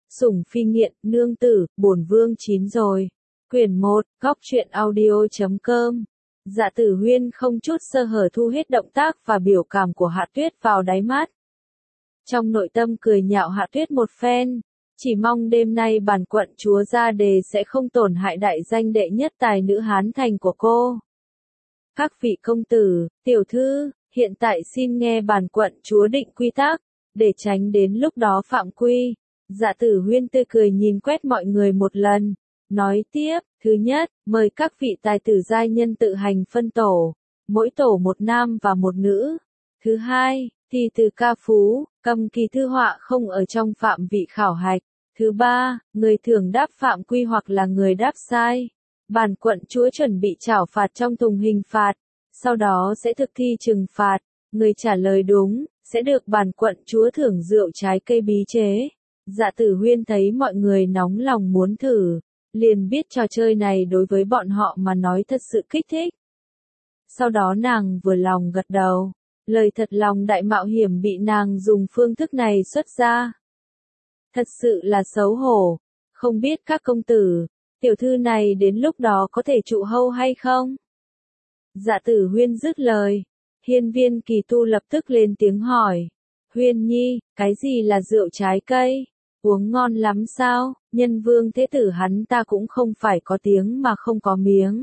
Sủng phi nghiện, nương tử, bổn vương chín rồi. Quyển 1, góc truyện audio.com. Dạ Tử Huyên không chút sơ hở thu hết động tác và biểu cảm của Hạ Tuyết vào đáy mắt. Trong nội tâm cười nhạo Hạ Tuyết một phen, chỉ mong đêm nay bản quận chúa ra đề sẽ không tổn hại đại danh đệ nhất tài nữ Hán Thành của cô. Các vị công tử, tiểu thư, hiện tại xin nghe bản quận chúa định quy tắc, để tránh đến lúc đó phạm quy. Dạ Tử Huyên tươi cười nhìn quét mọi người một lần, nói tiếp, thứ nhất, mời các vị tài tử giai nhân tự hành phân tổ, mỗi tổ một nam và một nữ. Thứ hai, thi từ ca phú, cầm kỳ thư họa không ở trong phạm vị khảo hạch. Thứ ba, người thường đáp phạm quy hoặc là người đáp sai. Bản quận chúa chuẩn bị trảo phạt trong thùng hình phạt, sau đó sẽ thực thi trừng phạt. Người trả lời đúng, sẽ được bản quận chúa thưởng rượu trái cây bí chế. Dạ Tử Huyên thấy mọi người nóng lòng muốn thử, liền biết trò chơi này đối với bọn họ mà nói thật sự kích thích. Sau đó nàng vừa lòng gật đầu, lời thật lòng đại mạo hiểm bị nàng dùng phương thức này xuất ra. Thật sự là xấu hổ, không biết các công tử, tiểu thư này đến lúc đó có thể trụ hâu hay không? Dạ Tử Huyên dứt lời, Hiên Viên Kỳ Tu lập tức lên tiếng hỏi, Huyên Nhi, cái gì là rượu trái cây? Uống ngon lắm sao? Nhân vương thế tử hắn ta cũng không phải có tiếng mà không có miếng.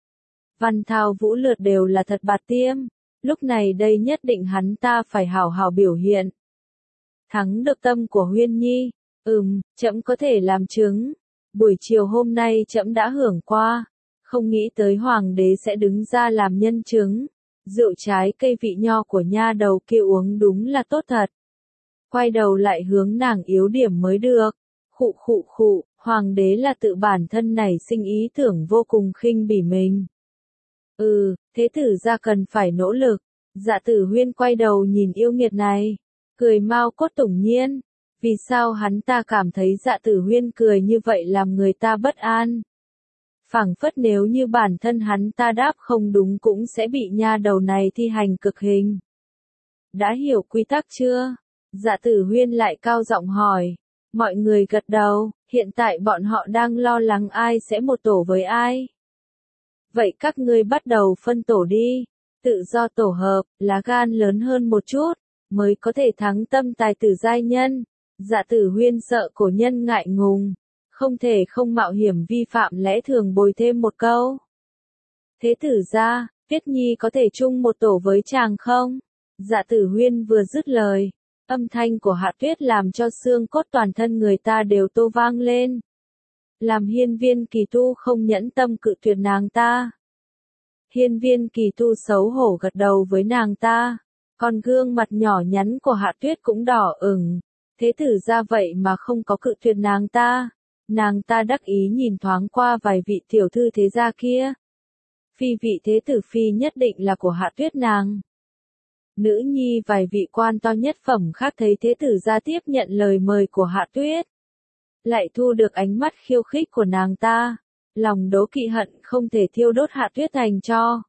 Văn thao vũ lượt đều là thật bạt tiêm, lúc này đây nhất định hắn ta phải hảo hảo biểu hiện. Thắng được tâm của Huyên Nhi, trẫm có thể làm chứng. Buổi chiều hôm nay trẫm đã hưởng qua, không nghĩ tới hoàng đế sẽ đứng ra làm nhân chứng. Rượu trái cây vị nho của nha đầu kia uống đúng là tốt thật. Quay đầu lại hướng nàng yếu điểm mới được. Khụ, hoàng đế là tự bản thân nảy sinh ý tưởng vô cùng khinh bỉ mình. Thế tử ra cần phải nỗ lực. Dạ Tử Huyên quay đầu nhìn yêu nghiệt này, cười mau cốt tủng nhiên. Vì sao hắn ta cảm thấy Dạ Tử Huyên cười như vậy làm người ta bất an? Phảng phất nếu như bản thân hắn ta đáp không đúng cũng sẽ bị nha đầu này thi hành cực hình. Đã hiểu quy tắc chưa? Dạ Tử Huyên lại cao giọng hỏi. Mọi người gật đầu, hiện tại bọn họ đang lo lắng ai sẽ một tổ với ai. Vậy các ngươi bắt đầu phân tổ đi, tự do tổ hợp, lá gan lớn hơn một chút, mới có thể thắng tâm tài tử giai nhân. Dạ Tử Huyên sợ cổ nhân ngại ngùng, không thể không mạo hiểm vi phạm lẽ thường bồi thêm một câu. Thế tử ra, Tuyết Nhi có thể chung một tổ với chàng không? Dạ Tử Huyên vừa dứt lời, âm thanh của Hạ Tuyết làm cho xương cốt toàn thân người ta đều tô vang lên. Làm Hiên Viên Kỳ Tu không nhẫn tâm cự tuyệt nàng ta. Hiên Viên Kỳ Tu xấu hổ gật đầu với nàng ta, còn gương mặt nhỏ nhắn của Hạ Tuyết cũng đỏ ửng. Thế tử ra vậy mà không có cự tuyệt nàng ta. Nàng ta đắc ý nhìn thoáng qua vài vị tiểu thư thế gia kia. Phi vị thế tử phi nhất định là của Hạ Tuyết nàng. Nữ nhi vài vị quan to nhất phẩm khác thấy thế tử ra tiếp nhận lời mời của Hạ Tuyết, lại thu được ánh mắt khiêu khích của nàng ta, lòng đố kỵ hận không thể thiêu đốt Hạ Tuyết thành tro.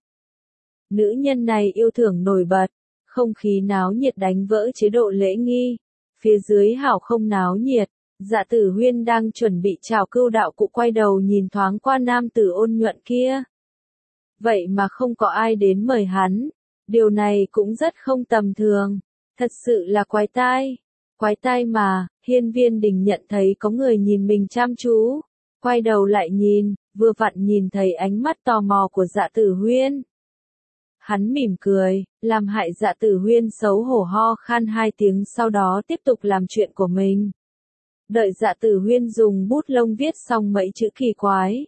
Nữ nhân này yêu thương nổi bật, không khí náo nhiệt đánh vỡ chế độ lễ nghi, phía dưới hảo không náo nhiệt. Dạ Tử Huyên đang chuẩn bị chào cưu đạo cụ quay đầu nhìn thoáng qua nam tử ôn nhuận kia. Vậy mà không có ai đến mời hắn. Điều này cũng rất không tầm thường. Thật sự là quái tai. Quái tai mà, Hiên Viên Đình nhận thấy có người nhìn mình chăm chú. Quay đầu lại nhìn, vừa vặn nhìn thấy ánh mắt tò mò của Dạ Tử Huyên. Hắn mỉm cười, làm hại Dạ Tử Huyên xấu hổ ho khan 2 tiếng sau đó tiếp tục làm chuyện của mình. Đợi Dạ Tử Huyên dùng bút lông viết xong mấy chữ kỳ quái.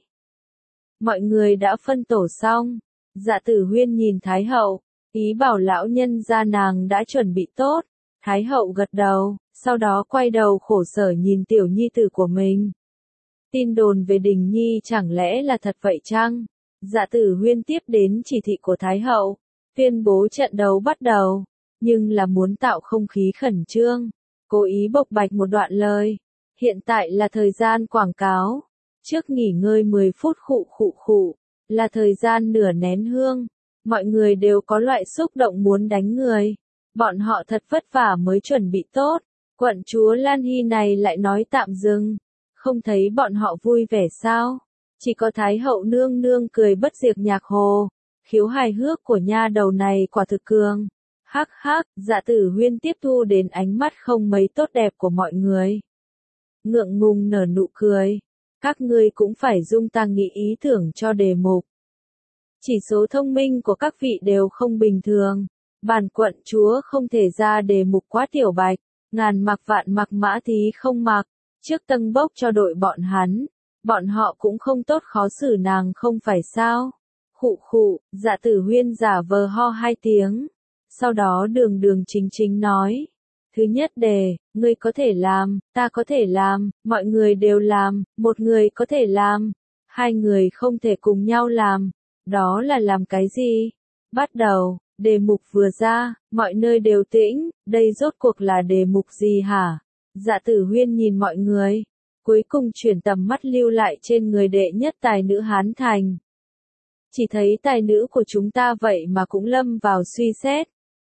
Mọi người đã phân tổ xong. Dạ Tử Huyên nhìn Thái Hậu, ý bảo lão nhân gia nàng đã chuẩn bị tốt. Thái Hậu gật đầu, sau đó quay đầu khổ sở nhìn tiểu nhi tử của mình. Tin đồn về Đình Nhi chẳng lẽ là thật vậy chăng? Dạ Tử Huyên tiếp đến chỉ thị của Thái Hậu, tuyên bố trận đấu bắt đầu, nhưng là muốn tạo không khí khẩn trương, cố ý bộc bạch một đoạn lời. Hiện tại là thời gian quảng cáo, trước nghỉ ngơi 10 phút khụ, là thời gian nửa nén hương. Mọi người đều có loại xúc động muốn đánh người. Bọn họ thật vất vả mới chuẩn bị tốt, Quận chúa Lan Hy này lại nói tạm dừng. Không thấy bọn họ vui vẻ sao? Chỉ có Thái hậu nương nương cười bất diệt nhạc hồ. Khiếu hài hước của nha đầu này quả thực cường. Hắc hắc, Dạ Tử Huyên tiếp thu đến ánh mắt không mấy tốt đẹp của mọi người. Ngượng ngùng nở nụ cười. Các ngươi cũng phải dung ta nghĩ ý tưởng cho đề mục. Chỉ số thông minh của các vị đều không bình thường. Bản quận chúa không thể ra đề mục quá tiểu bạch. Ngàn mặc vạn mặc mã thí không mặc. Trước tâng bốc cho đội bọn hắn. Bọn họ cũng không tốt khó xử nàng không phải sao. Khụ khụ, Dạ Tử Huyên giả vờ ho 2 tiếng. Sau đó đường đường chính chính nói. Thứ nhất đề, ngươi có thể làm, ta có thể làm, mọi người đều làm, một người có thể làm, 2 người không thể cùng nhau làm. Đó là làm cái gì? Bắt đầu, đề mục vừa ra, mọi nơi đều tĩnh, đây rốt cuộc là đề mục gì hả? Dạ Tử Huyên nhìn mọi người, cuối cùng chuyển tầm mắt lưu lại trên người đệ nhất tài nữ Hán Thành. Chỉ thấy tài nữ của chúng ta vậy mà cũng lâm vào suy xét.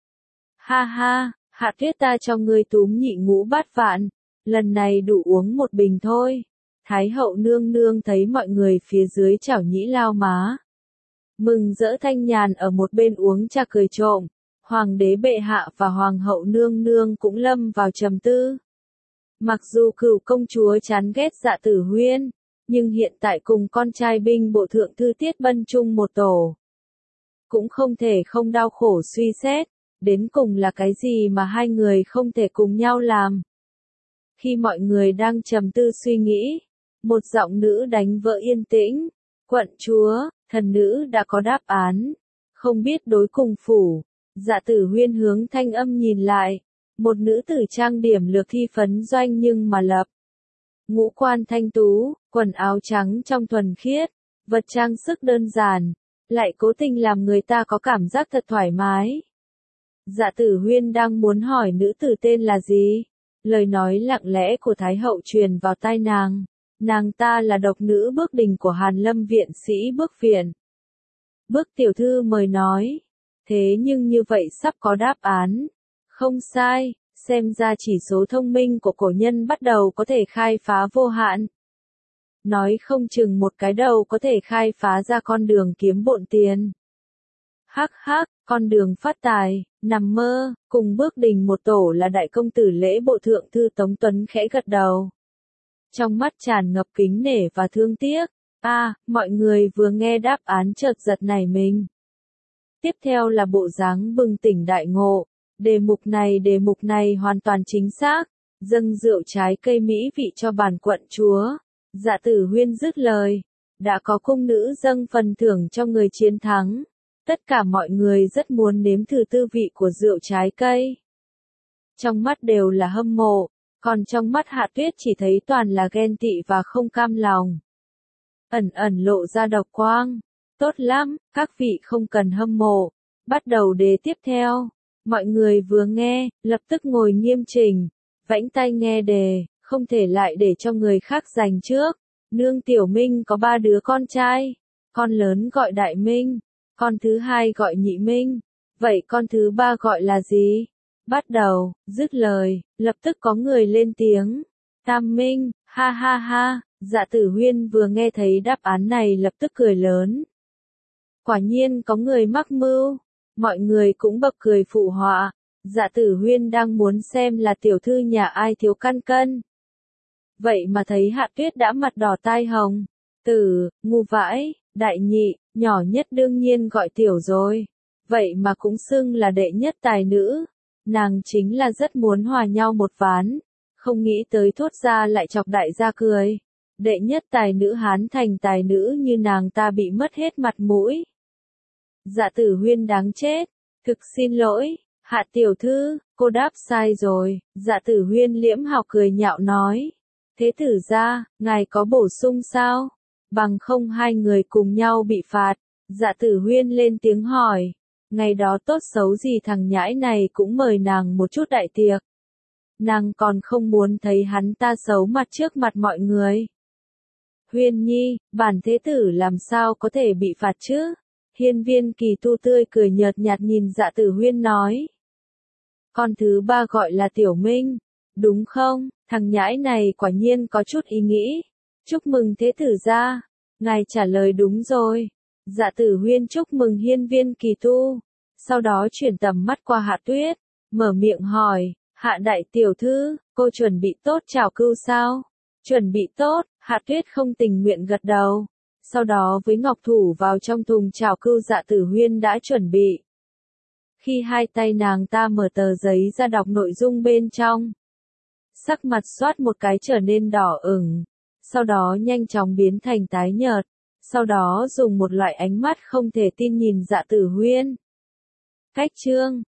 Ha ha, Hạ Tuyết ta cho ngươi túm nhị ngũ bát vạn, lần này đủ uống một bình thôi. Thái hậu nương nương thấy mọi người phía dưới chảo nhĩ lao má. Mừng rỡ Thanh Nhàn ở một bên uống trà cười trộm, hoàng đế bệ hạ và hoàng hậu nương nương cũng lâm vào trầm tư. Mặc dù Cửu công chúa chán ghét Dạ Tử Huyên, nhưng hiện tại cùng con trai binh bộ thượng thư Tiết Bân chung một tổ. Cũng không thể không đau khổ suy xét, đến cùng là cái gì mà 2 người không thể cùng nhau làm. Khi mọi người đang trầm tư suy nghĩ, một giọng nữ đánh vỡ yên tĩnh. Quận chúa, thần nữ đã có đáp án. Không biết đối cùng phủ. Dạ Tử Huyên hướng thanh âm nhìn lại. Một nữ tử trang điểm lược thi phấn doanh nhưng mà lập. Ngũ quan thanh tú, quần áo trắng trong thuần khiết, vật trang sức đơn giản, lại cố tình làm người ta có cảm giác thật thoải mái. Dạ Tử Huyên đang muốn hỏi nữ tử tên là gì? Lời nói lặng lẽ của Thái hậu truyền vào tai nàng. Nàng ta là độc nữ Bước Đình của Hàn Lâm viện sĩ Bước Viện. Bước tiểu thư mời nói. Thế nhưng như vậy sắp có đáp án. Không sai, xem ra chỉ số thông minh của cổ nhân bắt đầu có thể khai phá vô hạn. Nói không chừng một cái đầu có thể khai phá ra con đường kiếm bộn tiền. Hắc hắc, con đường phát tài, nằm mơ, cùng Bước Đình một tổ là đại công tử lễ bộ thượng thư Tống Tuấn khẽ gật đầu. Trong mắt tràn ngập kính nể và thương tiếc. Mọi người vừa nghe đáp án chợt giật nảy mình. Tiếp theo là bộ dáng bừng tỉnh đại ngộ. Đề mục này hoàn toàn chính xác. Dâng rượu trái cây mỹ vị cho bản quận chúa. Dạ Tử Huyên dứt lời. Đã có cung nữ dâng phần thưởng cho người chiến thắng. Tất cả mọi người rất muốn nếm thử tư vị của rượu trái cây. Trong mắt đều là hâm mộ. Còn trong mắt Hạ Tuyết chỉ thấy toàn là ghen tị và không cam lòng. Ẩn ẩn lộ ra độc quang. Tốt lắm, các vị không cần hâm mộ. Bắt đầu đề tiếp theo. Mọi người vừa nghe, lập tức ngồi nghiêm chỉnh. Vãnh tai nghe đề, không thể lại để cho người khác giành trước. Nương Tiểu Minh có 3 đứa con trai. Con lớn gọi Đại Minh. Con thứ 2 gọi Nhị Minh. Vậy con thứ 3 gọi là gì? Bắt đầu, dứt lời, lập tức có người lên tiếng. Tam Minh, ha ha ha, Dạ Tử Huyên vừa nghe thấy đáp án này lập tức cười lớn. Quả nhiên có người mắc mưu, mọi người cũng bật cười phụ họa. Dạ Tử Huyên đang muốn xem là tiểu thư nhà ai thiếu căn cân. Vậy mà thấy Hạ Tuyết đã mặt đỏ tai hồng. Ngu vãi, đại nhị, nhỏ nhất đương nhiên gọi tiểu rồi. Vậy mà cũng xưng là đệ nhất tài nữ. Nàng chính là rất muốn hòa nhau một ván, không nghĩ tới thốt ra lại chọc đại gia cười. Đệ nhất tài nữ Hán Thành tài nữ như nàng ta bị mất hết mặt mũi. Dạ Tử Huyên đáng chết, thực xin lỗi, Hạ tiểu thư, cô đáp sai rồi. Dạ Tử Huyên liễm học cười nhạo nói. Thế tử gia, ngài có bổ sung sao? Bằng không 2 người cùng nhau bị phạt. Dạ Tử Huyên lên tiếng hỏi. Ngày đó tốt xấu gì thằng nhãi này cũng mời nàng một chút đại tiệc. Nàng còn không muốn thấy hắn ta xấu mặt trước mặt mọi người. Huyên nhi, bản thế tử làm sao có thể bị phạt chứ? Hiên Viên Kỳ Tu tươi cười nhợt nhạt nhìn Dạ Tử Huyên nói. Con thứ 3 gọi là Tiểu Minh. đúng không? Thằng nhãi này quả nhiên có chút ý nghĩ. Chúc mừng thế tử gia. Ngài trả lời đúng rồi. Dạ Tử Huyên chúc mừng hiên viên kỳ tu. Sau đó chuyển tầm mắt qua Hạ Tuyết, mở miệng hỏi, Hạ đại tiểu thư, cô chuẩn bị tốt chào cưu sao? Chuẩn bị tốt, Hạ Tuyết không tình nguyện gật đầu. Sau đó với ngọc thủ vào trong thùng chào cưu Dạ Tử Huyên đã chuẩn bị. Khi hai tay nàng ta mở tờ giấy ra đọc nội dung bên trong, sắc mặt xoát một cái trở nên đỏ ửng, sau đó nhanh chóng biến thành tái nhợt, sau đó dùng một loại ánh mắt không thể tin nhìn Dạ Tử Huyên. Cách chương